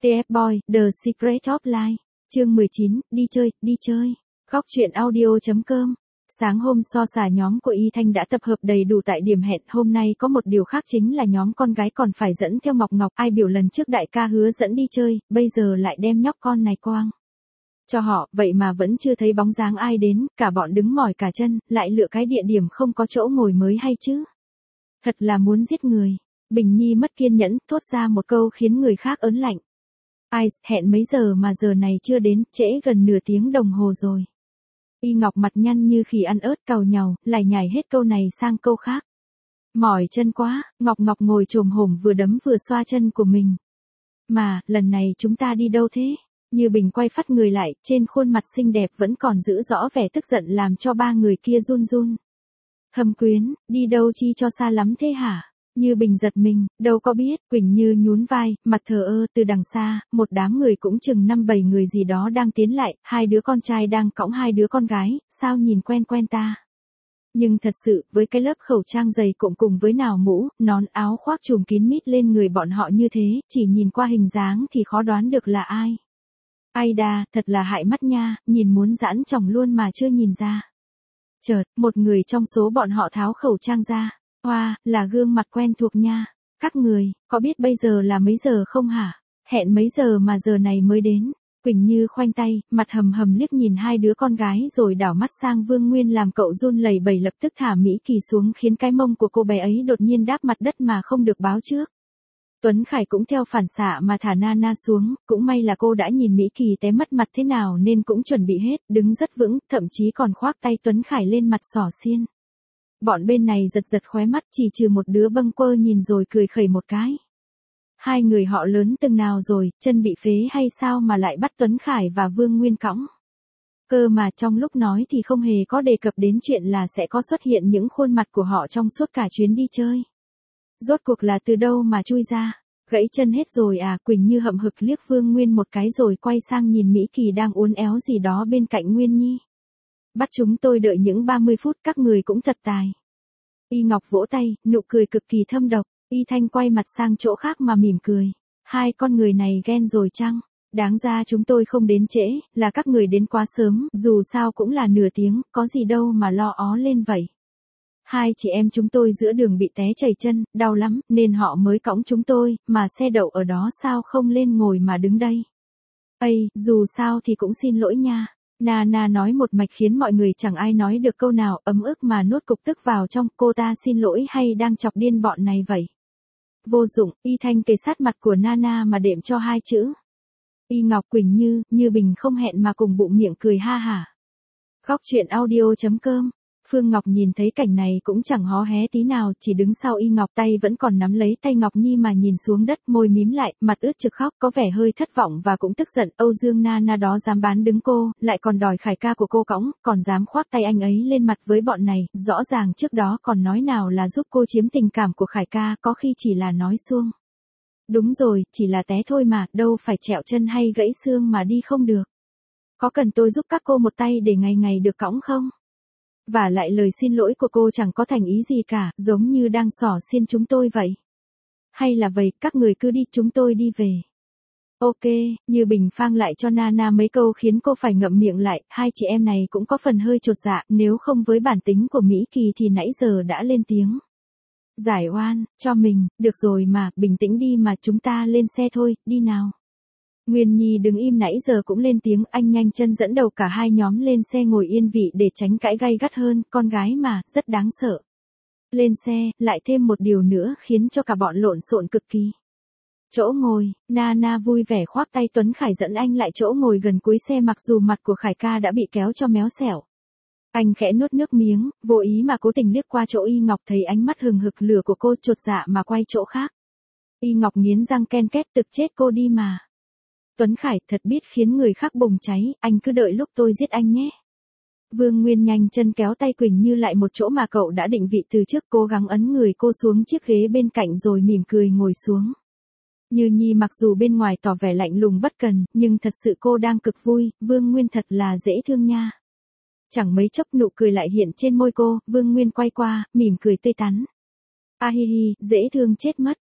TF Boy, The Secret of Life, chương 19, đi chơi. Góc truyện audio.com. Sáng hôm so xả nhóm của Y Thanh đã tập hợp đầy đủ tại điểm hẹn, hôm nay có một điều khác chính là nhóm con gái còn phải dẫn theo Ngọc Ngọc, ai biểu lần trước đại ca hứa dẫn đi chơi, bây giờ lại đem nhóc con này quang cho họ, vậy mà vẫn chưa thấy bóng dáng ai đến, cả bọn đứng mỏi cả chân, lại lựa cái địa điểm không có chỗ ngồi mới hay chứ. Thật là muốn giết người. Bình Nhi mất kiên nhẫn, thốt ra một câu khiến người khác ớn lạnh. Ai, hẹn mấy giờ mà giờ này chưa đến, trễ gần nửa tiếng đồng hồ rồi. Y Ngọc mặt nhăn như khỉ ăn ớt càu nhàu, lại nhảy hết câu này sang câu khác. Mỏi chân quá, Ngọc ngồi chồm hổm vừa đấm vừa xoa chân của mình. Mà, lần này chúng ta đi đâu thế? Như Bình quay phắt người lại, trên khuôn mặt xinh đẹp vẫn còn giữ rõ vẻ tức giận làm cho ba người kia run run. Thâm Quyến, đi đâu chi cho xa lắm thế hả? Như Bình giật mình, đâu có biết, Quỳnh Như nhún vai, mặt thờ ơ, từ đằng xa, một đám người cũng chừng 5-7 người gì đó đang tiến lại, hai đứa con trai đang cõng hai đứa con gái, sao nhìn quen ta. Nhưng thật sự, với cái lớp khẩu trang dày cộm cùng với nào mũ, nón áo khoác trùm kín mít lên người bọn họ như thế, chỉ nhìn qua hình dáng thì khó đoán được là ai. Ai đà, thật là hại mắt nha, nhìn muốn giãn chồng luôn mà chưa nhìn ra. Chợt, một người trong số bọn họ tháo khẩu trang ra. Hoa, là gương mặt quen thuộc nha. Các người, có biết bây giờ là mấy giờ không hả? Hẹn mấy giờ mà giờ này mới đến? Quỳnh Như khoanh tay, mặt hầm liếc nhìn hai đứa con gái rồi đảo mắt sang Vương Nguyên làm cậu run lẩy bẩy lập tức thả Mỹ Kỳ xuống khiến cái mông của cô bé ấy đột nhiên đáp mặt đất mà không được báo trước. Tuấn Khải cũng theo phản xạ mà thả Nana xuống, cũng may là cô đã nhìn Mỹ Kỳ té mất mặt thế nào nên cũng chuẩn bị hết, đứng rất vững, thậm chí còn khoác tay Tuấn Khải lên mặt xỏ xiên. Bọn bên này giật khóe mắt chỉ trừ một đứa bâng quơ nhìn rồi cười khẩy một cái. Hai người họ lớn từng nào rồi, chân bị phế hay sao mà lại bắt Tuấn Khải và Vương Nguyên cõng. Cơ mà trong lúc nói thì không hề có đề cập đến chuyện là sẽ có xuất hiện những khuôn mặt của họ trong suốt cả chuyến đi chơi. Rốt cuộc là từ đâu mà chui ra, gãy chân hết rồi à? Quỳnh Như hậm hực liếc Vương Nguyên một cái rồi quay sang nhìn Mỹ Kỳ đang uốn éo gì đó bên cạnh Nguyên Nhi. Bắt chúng tôi đợi những 30 phút, các người cũng thật tài. Y Ngọc vỗ tay, nụ cười cực kỳ thâm độc. Y Thanh quay mặt sang chỗ khác mà mỉm cười. Hai con người này ghen rồi chăng? Đáng ra chúng tôi không đến trễ, là các người đến quá sớm, dù sao cũng là nửa tiếng, có gì đâu mà lo ó lên vậy. Hai chị em chúng tôi giữa đường bị té chảy chân, đau lắm, nên họ mới cõng chúng tôi, mà xe đậu ở đó sao không lên ngồi mà đứng đây. Ây, dù sao thì cũng xin lỗi nha. Nana nói một mạch khiến mọi người chẳng ai nói được câu nào, ấm ức mà nuốt cục tức vào trong. Cô ta xin lỗi hay đang chọc điên bọn này vậy? Vô dụng, Y Thanh kề sát mặt của Nana mà đệm cho hai chữ. Y Ngọc, Quỳnh Như Bình không hẹn mà cùng bụng miệng cười ha hả. Góc truyện audio.com. Phương Ngọc nhìn thấy cảnh này cũng chẳng hó hé tí nào, chỉ đứng sau Y Ngọc, tay vẫn còn nắm lấy tay Ngọc Nhi mà nhìn xuống đất, môi mím lại, mặt ướt trực khóc, có vẻ hơi thất vọng và cũng tức giận. Âu Dương Nana đó dám bán đứng cô, lại còn đòi Khải ca của cô cõng, còn dám khoác tay anh ấy lên mặt với bọn này, rõ ràng trước đó còn nói nào là giúp cô chiếm tình cảm của Khải ca, có khi chỉ là nói suông. Đúng rồi, chỉ là té thôi mà, đâu phải trẹo chân hay gãy xương mà đi không được. Có cần tôi giúp các cô một tay để ngày được cõng không? Và lại lời xin lỗi của cô chẳng có thành ý gì cả, giống như đang xỏ xiên chúng tôi vậy. Hay là vậy, các người cứ đi, chúng tôi đi về. Ok, Như Bình phang lại cho Nana mấy câu khiến cô phải ngậm miệng lại, hai chị em này cũng có phần hơi chột dạ, nếu không với bản tính của Mỹ Kỳ thì nãy giờ đã lên tiếng. Giải oan, cho mình, được rồi mà, bình tĩnh đi mà, chúng ta lên xe thôi, đi nào. Nguyên Nhi đứng im nãy giờ cũng lên tiếng, anh nhanh chân dẫn đầu cả hai nhóm lên xe ngồi yên vị để tránh cãi gay gắt hơn, con gái mà, rất đáng sợ. Lên xe, lại thêm một điều nữa khiến cho cả bọn lộn xộn cực kỳ. Chỗ ngồi, Nana vui vẻ khoác tay Tuấn Khải dẫn anh lại chỗ ngồi gần cuối xe mặc dù mặt của Khải ca đã bị kéo cho méo xẻo. Anh khẽ nuốt nước miếng, vô ý mà cố tình liếc qua chỗ Y Ngọc thấy ánh mắt hừng hực lửa của cô chột dạ mà quay chỗ khác. Y Ngọc nghiến răng ken két thực chết cô đi mà. Tuấn Khải thật biết khiến người khác bùng cháy, anh cứ đợi lúc tôi giết anh nhé. Vương Nguyên nhanh chân kéo tay Quỳnh Như lại một chỗ mà cậu đã định vị từ trước, cố gắng ấn người cô xuống chiếc ghế bên cạnh rồi mỉm cười ngồi xuống. Như Nhi mặc dù bên ngoài tỏ vẻ lạnh lùng bất cần, nhưng thật sự cô đang cực vui, Vương Nguyên thật là dễ thương nha. Chẳng mấy chốc nụ cười lại hiện trên môi cô, Vương Nguyên quay qua, mỉm cười tươi tắn. A hi hi, dễ thương chết mất.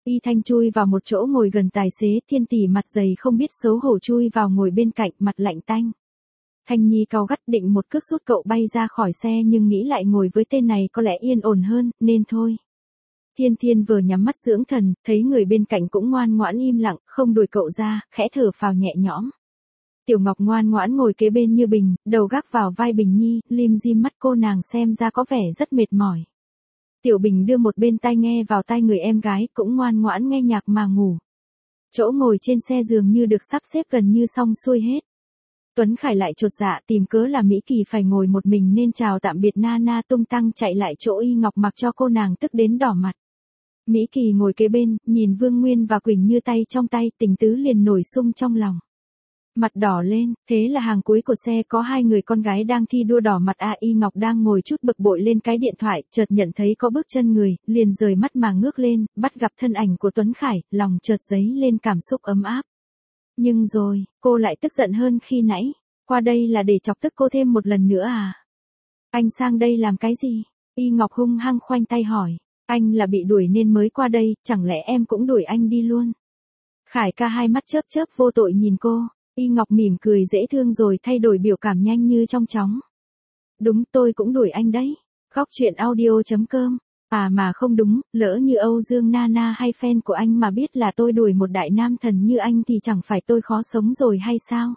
Y Thanh chui vào một chỗ ngồi gần tài xế, Thiên Tỷ mặt dày không biết xấu hổ chui vào ngồi bên cạnh, mặt lạnh tanh. Thanh Nhi cau gắt định một cước sút cậu bay ra khỏi xe nhưng nghĩ lại ngồi với tên này có lẽ yên ổn hơn, nên thôi. Thiên Thiên vừa nhắm mắt dưỡng thần, thấy người bên cạnh cũng ngoan ngoãn im lặng, không đuổi cậu ra, khẽ thở phào nhẹ nhõm. Tiểu Ngọc ngoan ngoãn ngồi kế bên như Bình, đầu gác vào vai Bình Nhi, lim dim mắt cô nàng xem ra có vẻ rất mệt mỏi. Tiểu Bình đưa một bên tai nghe vào tai người em gái, cũng ngoan ngoãn nghe nhạc mà ngủ. Chỗ ngồi trên xe dường như được sắp xếp gần như xong xuôi hết. Tuấn Khải lại chột dạ tìm cớ là Mỹ Kỳ phải ngồi một mình nên chào tạm biệt Nana tung tăng chạy lại chỗ Y Ngọc mặc cho cô nàng tức đến đỏ mặt. Mỹ Kỳ ngồi kế bên, nhìn Vương Nguyên và Quỳnh Như tay trong tay, tình tứ liền nổi sung trong lòng. Mặt đỏ lên, thế là hàng cuối của xe có hai người con gái đang thi đua đỏ mặt Y Ngọc đang ngồi chút bực bội lên cái điện thoại, chợt nhận thấy có bước chân người, liền rời mắt mà ngước lên, bắt gặp thân ảnh của Tuấn Khải, lòng chợt dấy lên cảm xúc ấm áp. Nhưng rồi, cô lại tức giận hơn khi nãy, qua đây là để chọc tức cô thêm một lần nữa à? Anh sang đây làm cái gì? Y Ngọc hung hăng khoanh tay hỏi, anh là bị đuổi nên mới qua đây, chẳng lẽ em cũng đuổi anh đi luôn? Khải ca hai mắt chớp chớp vô tội nhìn cô. Y Ngọc mỉm cười dễ thương rồi thay đổi biểu cảm nhanh như trong chóng. Đúng, tôi cũng đuổi anh đấy. Góc truyện audio.com. À mà không đúng, lỡ như Âu Dương Nana hay fan của anh mà biết là tôi đuổi một đại nam thần như anh thì chẳng phải tôi khó sống rồi hay sao?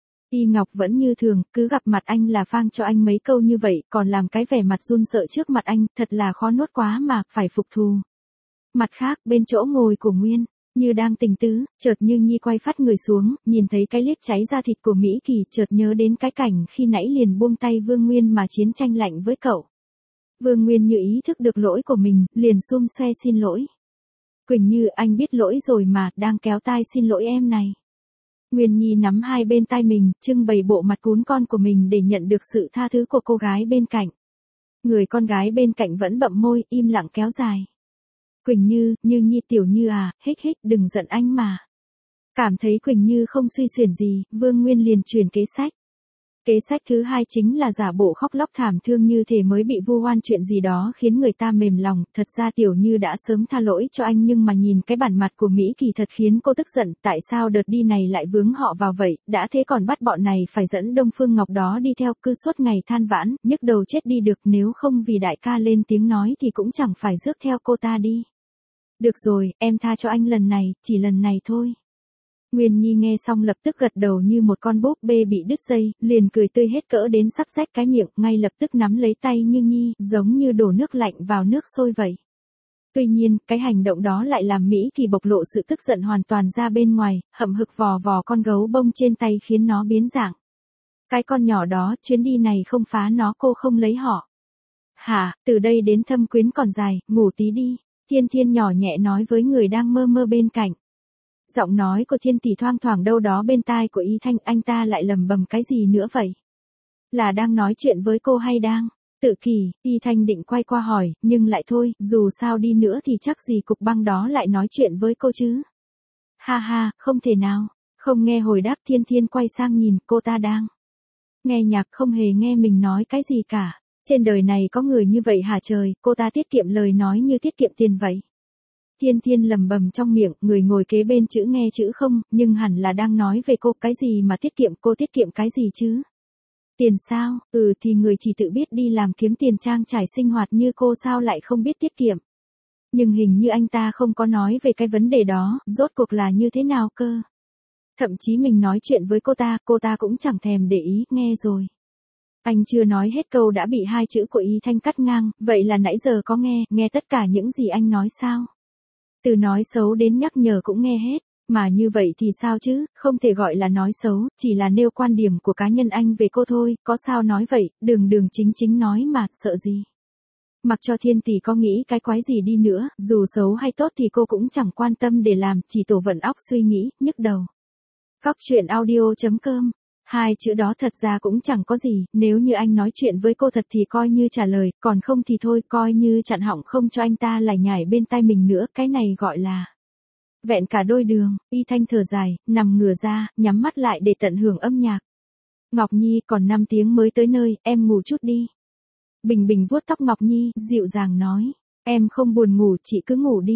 Y Ngọc vẫn như thường, cứ gặp mặt anh là phang cho anh mấy câu như vậy, còn làm cái vẻ mặt run sợ trước mặt anh, thật là khó nuốt quá mà, phải phục thù. Mặt khác, bên chỗ ngồi của Nguyên, như đang tình tứ, chợt Như Nhi quay phát người xuống, nhìn thấy cái liếc cháy da thịt của Mỹ Kỳ, chợt nhớ đến cái cảnh khi nãy liền buông tay Vương Nguyên mà chiến tranh lạnh với cậu. Vương Nguyên như ý thức được lỗi của mình, liền xum xoe xin lỗi. Quỳnh Như, anh biết lỗi rồi mà, đang kéo tai xin lỗi em này. Nguyên Nhi nắm hai bên tai mình, trưng bày bộ mặt cún con của mình để nhận được sự tha thứ của cô gái bên cạnh. Người con gái bên cạnh vẫn bậm môi, im lặng kéo dài. Quỳnh Như, Như Nhi tiểu Như à, hích hích đừng giận anh mà. Cảm thấy Quỳnh Như không suy xuyển gì, Vương Nguyên liền chuyển kế sách. Kế sách thứ hai chính là giả bộ khóc lóc thảm thương như thể mới bị vu oan chuyện gì đó khiến người ta mềm lòng, thật ra tiểu Như đã sớm tha lỗi cho anh nhưng mà nhìn cái bản mặt của Mỹ Kỳ thật khiến cô tức giận, tại sao đợt đi này lại vướng họ vào vậy, đã thế còn bắt bọn này phải dẫn Đông Phương Ngọc đó đi theo, cứ suốt ngày than vãn, nhức đầu chết đi được, nếu không vì đại ca lên tiếng nói thì cũng chẳng phải rước theo cô ta đi. Được rồi, em tha cho anh lần này, chỉ lần này thôi. Nguyên Nhi nghe xong lập tức gật đầu như một con búp bê bị đứt dây, liền cười tươi hết cỡ đến sắp rách cái miệng, ngay lập tức nắm lấy tay Như Nhi, giống như đổ nước lạnh vào nước sôi vậy. Tuy nhiên, cái hành động đó lại làm Mỹ Kỳ bộc lộ sự tức giận hoàn toàn ra bên ngoài, hậm hực vò vò con gấu bông trên tay khiến nó biến dạng. Cái con nhỏ đó, chuyến đi này không phá nó cô không lấy họ. Hả, từ đây đến Thâm Quyến còn dài, ngủ tí đi. Thiên Thiên nhỏ nhẹ nói với người đang mơ mơ bên cạnh. Giọng nói của Thiên Tỷ thoang thoảng đâu đó bên tai của Y Thanh, anh ta lại lầm bầm cái gì nữa vậy? Là đang nói chuyện với cô hay đang? Tự kỷ, Y Thanh định quay qua hỏi, nhưng lại thôi, dù sao đi nữa thì chắc gì cục băng đó lại nói chuyện với cô chứ? Ha ha, không thể nào. Không nghe hồi đáp Thiên Thiên quay sang nhìn, cô ta đang nghe nhạc không hề nghe mình nói cái gì cả. Trên đời này có người như vậy hả trời, cô ta tiết kiệm lời nói như tiết kiệm tiền vậy. Thiên Thiên lầm bầm trong miệng, người ngồi kế bên chữ nghe chữ không, nhưng hẳn là đang nói về cô, cái gì mà tiết kiệm, cô tiết kiệm cái gì chứ? Tiền sao, thì người chỉ tự biết đi làm kiếm tiền trang trải sinh hoạt như cô sao lại không biết tiết kiệm. Nhưng hình như anh ta không có nói về cái vấn đề đó, rốt cuộc là như thế nào cơ. Thậm chí mình nói chuyện với cô ta cũng chẳng thèm để ý, nghe rồi. Anh chưa nói hết câu đã bị hai chữ của Y Thanh cắt ngang, vậy là nãy giờ có nghe tất cả những gì anh nói sao? Từ nói xấu đến nhắc nhở cũng nghe hết, mà như vậy thì sao chứ, không thể gọi là nói xấu, chỉ là nêu quan điểm của cá nhân anh về cô thôi, có sao nói vậy, đường chính chính nói mà, sợ gì. Mặc cho Thiên Tỷ có nghĩ cái quái gì đi nữa, dù xấu hay tốt thì cô cũng chẳng quan tâm để làm, chỉ tổ vận óc suy nghĩ, nhức đầu. Góc truyện audio.com. Hai chữ đó thật ra cũng chẳng có gì, nếu như anh nói chuyện với cô thật thì coi như trả lời, còn không thì thôi, coi như chặn họng không cho anh ta lải nhải bên tai mình nữa, cái này gọi là vẹn cả đôi đường. Y Thanh thở dài, nằm ngửa ra, nhắm mắt lại để tận hưởng âm nhạc. Ngọc Nhi, còn 5 tiếng mới tới nơi, em ngủ chút đi. Bình Bình vuốt tóc Ngọc Nhi, dịu dàng nói, em không buồn ngủ, chị cứ ngủ đi.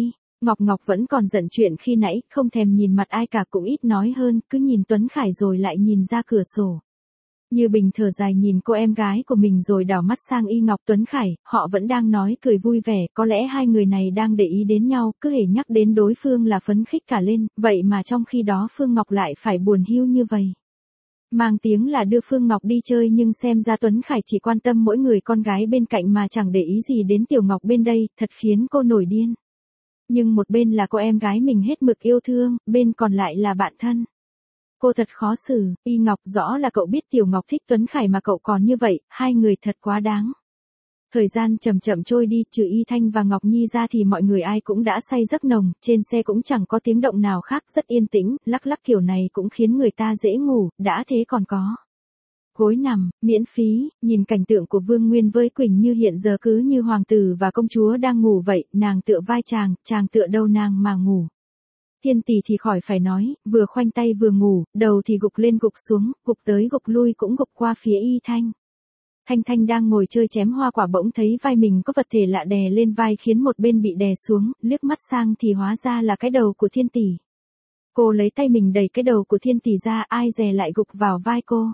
Ngọc Ngọc vẫn còn giận chuyện khi nãy, không thèm nhìn mặt ai cả cũng ít nói hơn, cứ nhìn Tuấn Khải rồi lại nhìn ra cửa sổ. Như Bình thở dài nhìn cô em gái của mình rồi đảo mắt sang Y Ngọc Tuấn Khải, họ vẫn đang nói cười vui vẻ, có lẽ hai người này đang để ý đến nhau, cứ hễ nhắc đến đối phương là phấn khích cả lên, vậy mà trong khi đó Phương Ngọc lại phải buồn hiu như vậy. Mang tiếng là đưa Phương Ngọc đi chơi nhưng xem ra Tuấn Khải chỉ quan tâm mỗi người con gái bên cạnh mà chẳng để ý gì đến Tiểu Ngọc bên đây, thật khiến cô nổi điên. Nhưng một bên là cô em gái mình hết mực yêu thương, bên còn lại là bạn thân. Cô thật khó xử, Y Ngọc rõ là cậu biết Tiểu Ngọc thích Tuấn Khải mà cậu còn như vậy, hai người thật quá đáng. Thời gian chậm chậm trôi đi, trừ Y Thanh và Ngọc Nhi ra thì mọi người ai cũng đã say giấc nồng, trên xe cũng chẳng có tiếng động nào khác, rất yên tĩnh, lắc lắc kiểu này cũng khiến người ta dễ ngủ, đã thế còn có gối nằm, miễn phí, nhìn cảnh tượng của Vương Nguyên với Quỳnh Như hiện giờ cứ như hoàng tử và công chúa đang ngủ vậy, nàng tựa vai chàng tựa đầu nàng mà ngủ. Thiên Tỷ thì khỏi phải nói, vừa khoanh tay vừa ngủ, đầu thì gục lên gục xuống, gục tới gục lui cũng gục qua phía Y Thanh. Thanh Thanh đang ngồi chơi chém hoa quả bỗng thấy vai mình có vật thể lạ đè lên vai khiến một bên bị đè xuống, liếc mắt sang thì hóa ra là cái đầu của Thiên Tỷ. Cô lấy tay mình đẩy cái đầu của Thiên Tỷ ra, ai dè lại gục vào vai cô.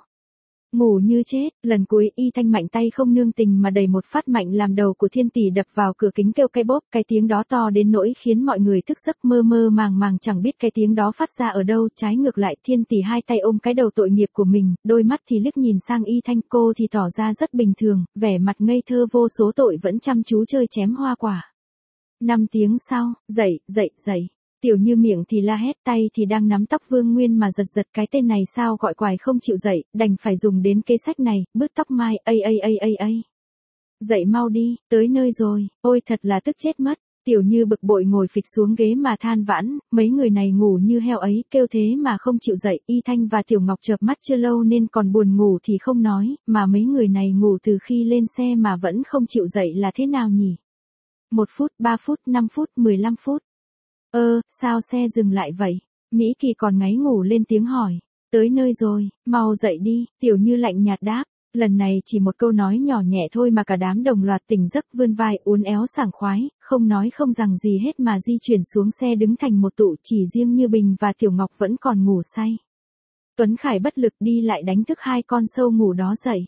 Ngủ như chết, lần cuối Y Thanh mạnh tay không nương tình mà đẩy một phát mạnh làm đầu của Thiên Tỷ đập vào cửa kính kêu cái bốp, cái tiếng đó to đến nỗi khiến mọi người thức giấc mơ mơ màng màng chẳng biết cái tiếng đó phát ra ở đâu, trái ngược lại Thiên Tỷ hai tay ôm cái đầu tội nghiệp của mình, đôi mắt thì liếc nhìn sang Y Thanh, cô thì tỏ ra rất bình thường, vẻ mặt ngây thơ vô số tội vẫn chăm chú chơi chém hoa quả. 5 tiếng sau, dậy. Tiểu Như miệng thì la hét, tay thì đang nắm tóc Vương Nguyên mà giật cái tên này sao gọi quài không chịu dậy, đành phải dùng đến kế sách này, bứt tóc mai, ây. Dậy mau đi, tới nơi rồi, ôi thật là tức chết mất. Tiểu Như bực bội ngồi phịch xuống ghế mà than vãn, mấy người này ngủ như heo ấy, kêu thế mà không chịu dậy, Y Thanh và Tiểu Ngọc chợp mắt chưa lâu nên còn buồn ngủ thì không nói, mà mấy người này ngủ từ khi lên xe mà vẫn không chịu dậy là thế nào nhỉ? 1 phút, 3 phút, 5 phút, 15 phút. Sao xe dừng lại vậy? Mỹ Kỳ còn ngáy ngủ lên tiếng hỏi. Tới nơi rồi, mau dậy đi, Tiểu Như lạnh nhạt đáp. Lần này chỉ một câu nói nhỏ nhẹ thôi mà cả đám đồng loạt tỉnh giấc vươn vai uốn éo sảng khoái, không nói không rằng gì hết mà di chuyển xuống xe đứng thành một tụ, chỉ riêng Như Bình và Tiểu Ngọc vẫn còn ngủ say. Tuấn Khải bất lực đi lại đánh thức hai con sâu ngủ đó dậy.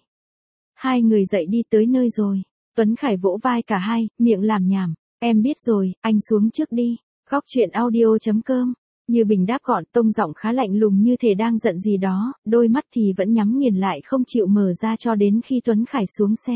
Hai người dậy đi tới nơi rồi. Tuấn Khải vỗ vai cả hai, miệng làm nhảm. Em biết rồi, anh xuống trước đi. Góc chuyện audio.com. Như Bình đáp gọn, tông giọng khá lạnh lùng như thể đang giận gì đó, đôi mắt thì vẫn nhắm nghiền lại không chịu mở ra cho đến khi Tuấn Khải xuống xe.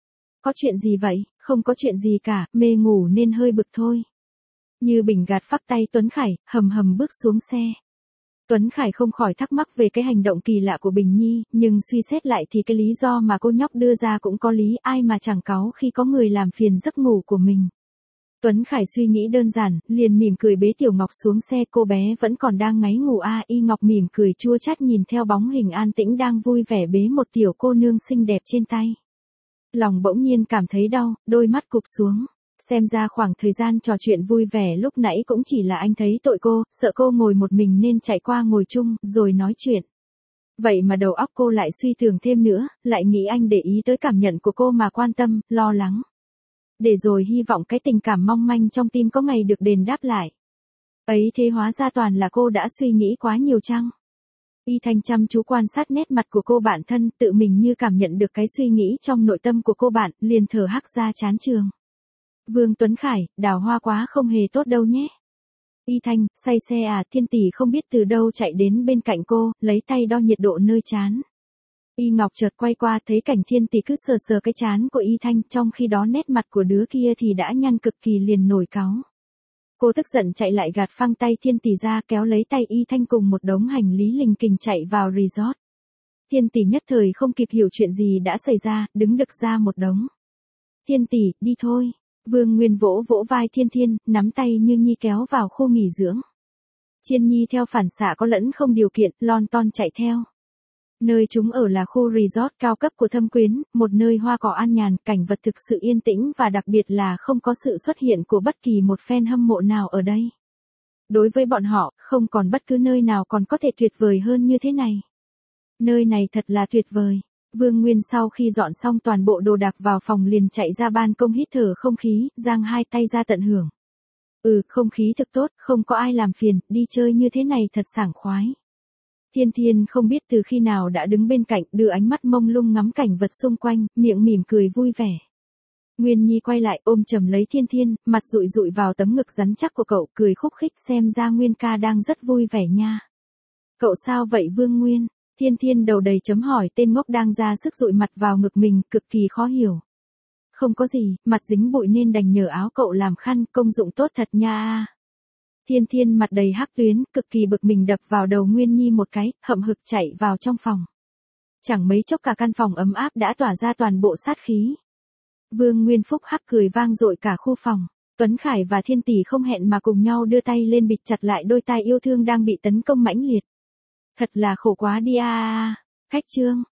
Có chuyện gì vậy? Không có chuyện gì cả, mê ngủ nên hơi bực thôi. Như Bình gạt phác tay Tuấn Khải, hầm bước xuống xe. Tuấn Khải không khỏi thắc mắc về cái hành động kỳ lạ của Bình Nhi, nhưng suy xét lại thì cái lý do mà cô nhóc đưa ra cũng có lý, ai mà chẳng cáu khi có người làm phiền giấc ngủ của mình. Tuấn Khải suy nghĩ đơn giản, liền mỉm cười bế Tiểu Ngọc xuống xe, cô bé vẫn còn đang ngáy ngủ Y Ngọc mỉm cười chua chát nhìn theo bóng hình an tĩnh đang vui vẻ bế một tiểu cô nương xinh đẹp trên tay. Lòng bỗng nhiên cảm thấy đau, đôi mắt cụp xuống. Xem ra khoảng thời gian trò chuyện vui vẻ lúc nãy cũng chỉ là anh thấy tội cô, sợ cô ngồi một mình nên chạy qua ngồi chung, rồi nói chuyện. Vậy mà đầu óc cô lại suy tưởng thêm nữa, lại nghĩ anh để ý tới cảm nhận của cô mà quan tâm, lo lắng. Để rồi hy vọng cái tình cảm mong manh trong tim có ngày được đền đáp lại. Ấy thế hóa ra toàn là cô đã suy nghĩ quá nhiều chăng? Y Thanh chăm chú quan sát nét mặt của cô bạn thân, tự mình như cảm nhận được cái suy nghĩ trong nội tâm của cô bạn, liền thở hắc ra chán trường. Vương Tuấn Khải, đào hoa quá không hề tốt đâu nhé. Y Thanh, say xe à? Thiên Tỷ không biết từ đâu chạy đến bên cạnh cô, lấy tay đo nhiệt độ nơi trán. Y Ngọc chợt quay qua thấy cảnh Thiên Tỷ cứ sờ cái trán của Y Thanh, trong khi đó nét mặt của đứa kia thì đã nhăn cực kỳ liền nổi cáu. Cô tức giận chạy lại gạt phăng tay Thiên Tỷ ra, kéo lấy tay Y Thanh cùng một đống hành lý lình kình chạy vào resort. Thiên Tỷ nhất thời không kịp hiểu chuyện gì đã xảy ra, đứng đực ra một đống. Thiên Tỷ, đi thôi. Vương Nguyên vỗ vai Thiên, nắm tay Như Nhi kéo vào khu nghỉ dưỡng. Chiên Nhi theo phản xạ có lẫn không điều kiện, lon ton chạy theo. Nơi chúng ở là khu resort cao cấp của Thâm Quyến, một nơi hoa cỏ an nhàn, cảnh vật thực sự yên tĩnh và đặc biệt là không có sự xuất hiện của bất kỳ một fan hâm mộ nào ở đây. Đối với bọn họ, không còn bất cứ nơi nào còn có thể tuyệt vời hơn như thế này. Nơi này thật là tuyệt vời. Vương Nguyên sau khi dọn xong toàn bộ đồ đạc vào phòng liền chạy ra ban công hít thở không khí, giang hai tay ra tận hưởng. Không khí thực tốt, không có ai làm phiền, đi chơi như thế này thật sảng khoái. Thiên Thiên không biết từ khi nào đã đứng bên cạnh, đưa ánh mắt mông lung ngắm cảnh vật xung quanh, miệng mỉm cười vui vẻ. Nguyên Nhi quay lại ôm chầm lấy Thiên Thiên, mặt dụi dụi vào tấm ngực rắn chắc của cậu, cười khúc khích, xem ra Nguyên ca đang rất vui vẻ nha. Cậu sao vậy Vương Nguyên? Thiên Thiên đầu đầy chấm hỏi, tên ngốc đang ra sức dụi mặt vào ngực mình, cực kỳ khó hiểu. Không có gì, mặt dính bụi nên đành nhờ áo cậu làm khăn, công dụng tốt thật nha. Thiên Thiên mặt đầy hắc tuyến, cực kỳ bực mình đập vào đầu Nguyên Nhi một cái, hậm hực chạy vào trong phòng. Chẳng mấy chốc cả căn phòng ấm áp đã tỏa ra toàn bộ sát khí. Vương Nguyên Phúc hắc cười vang dội cả khu phòng. Tuấn Khải và Thiên Tỷ không hẹn mà cùng nhau đưa tay lên bịt chặt lại đôi tai yêu thương đang bị tấn công mãnh liệt. Thật là khổ quá đi à. Khách Trương,